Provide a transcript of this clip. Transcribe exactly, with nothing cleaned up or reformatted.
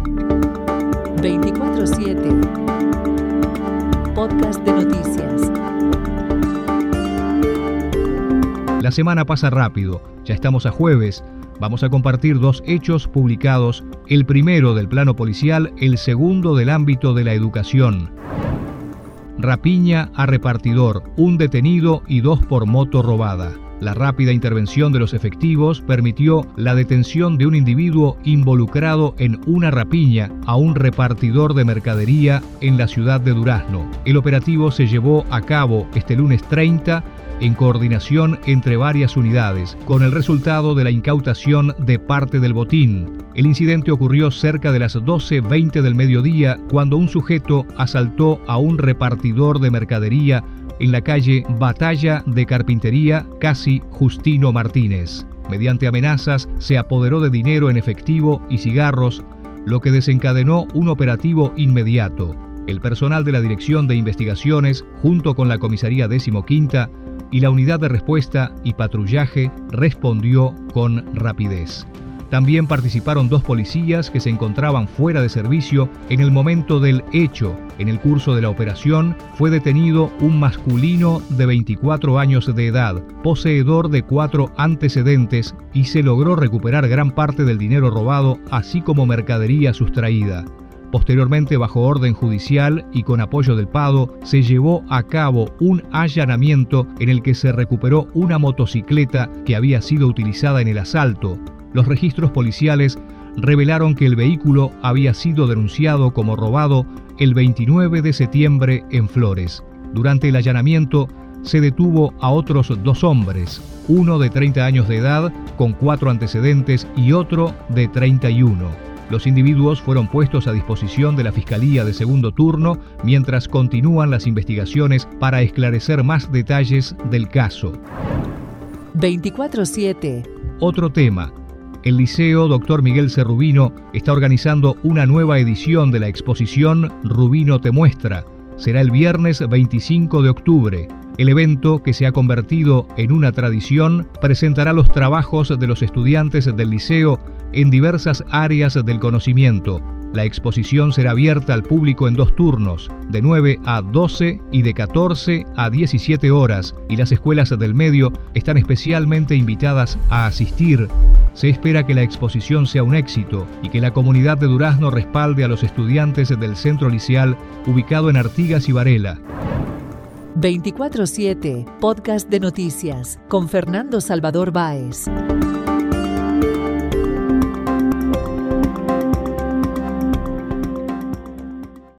veinticuatro siete Podcast de noticias. La semana pasa rápido, ya estamos a jueves. Vamos a compartir dos hechos publicados, el primero del plano policial, el segundo del ámbito de la educación. Rapiña a repartidor, un detenido y dos por moto robada. La rápida intervención de los efectivos permitió la detención de un individuo involucrado en una rapiña a un repartidor de mercadería en la ciudad de Durazno. El operativo se llevó a cabo este lunes treinta en coordinación entre varias unidades, con el resultado de la incautación de parte del botín. El incidente ocurrió cerca de las doce veinte del mediodía, cuando un sujeto asaltó a un repartidor de mercadería en la calle Batalla de Carpintería, casi Justino Martínez. Mediante amenazas, se apoderó de dinero en efectivo y cigarros, lo que desencadenó un operativo inmediato. El personal de la Dirección de Investigaciones, junto con la Comisaría decimoquinta y la Unidad de Respuesta y Patrullaje, respondió con rapidez. También participaron dos policías que se encontraban fuera de servicio en el momento del hecho. En el curso de la operación fue detenido un masculino de veinticuatro años de edad, poseedor de cuatro antecedentes, y se logró recuperar gran parte del dinero robado, así como mercadería sustraída. Posteriormente, bajo orden judicial y con apoyo del Pado, se llevó a cabo un allanamiento en el que se recuperó una motocicleta que había sido utilizada en el asalto. Los registros policiales revelaron que el vehículo había sido denunciado como robado el veintinueve de septiembre en Flores. Durante el allanamiento se detuvo a otros dos hombres, uno de treinta años de edad con cuatro antecedentes y otro de treinta y uno. Los individuos fueron puestos a disposición de la Fiscalía de Segundo Turno mientras continúan las investigaciones para esclarecer más detalles del caso. veinticuatro siete Otro tema. El Liceo Doctor Miguel C. Rubino está organizando una nueva edición de la exposición Rubino te muestra. Será el viernes veinticinco de octubre. El evento, que se ha convertido en una tradición, presentará los trabajos de los estudiantes del liceo en diversas áreas del conocimiento. La exposición será abierta al público en dos turnos, de nueve a doce y de catorce a diecisiete horas, y las escuelas del medio están especialmente invitadas a asistir. Se espera que la exposición sea un éxito y que la comunidad de Durazno respalde a los estudiantes del centro liceal ubicado en Artigas y Varela. veinticuatro siete Podcast de noticias con Fernando Salvador Báez.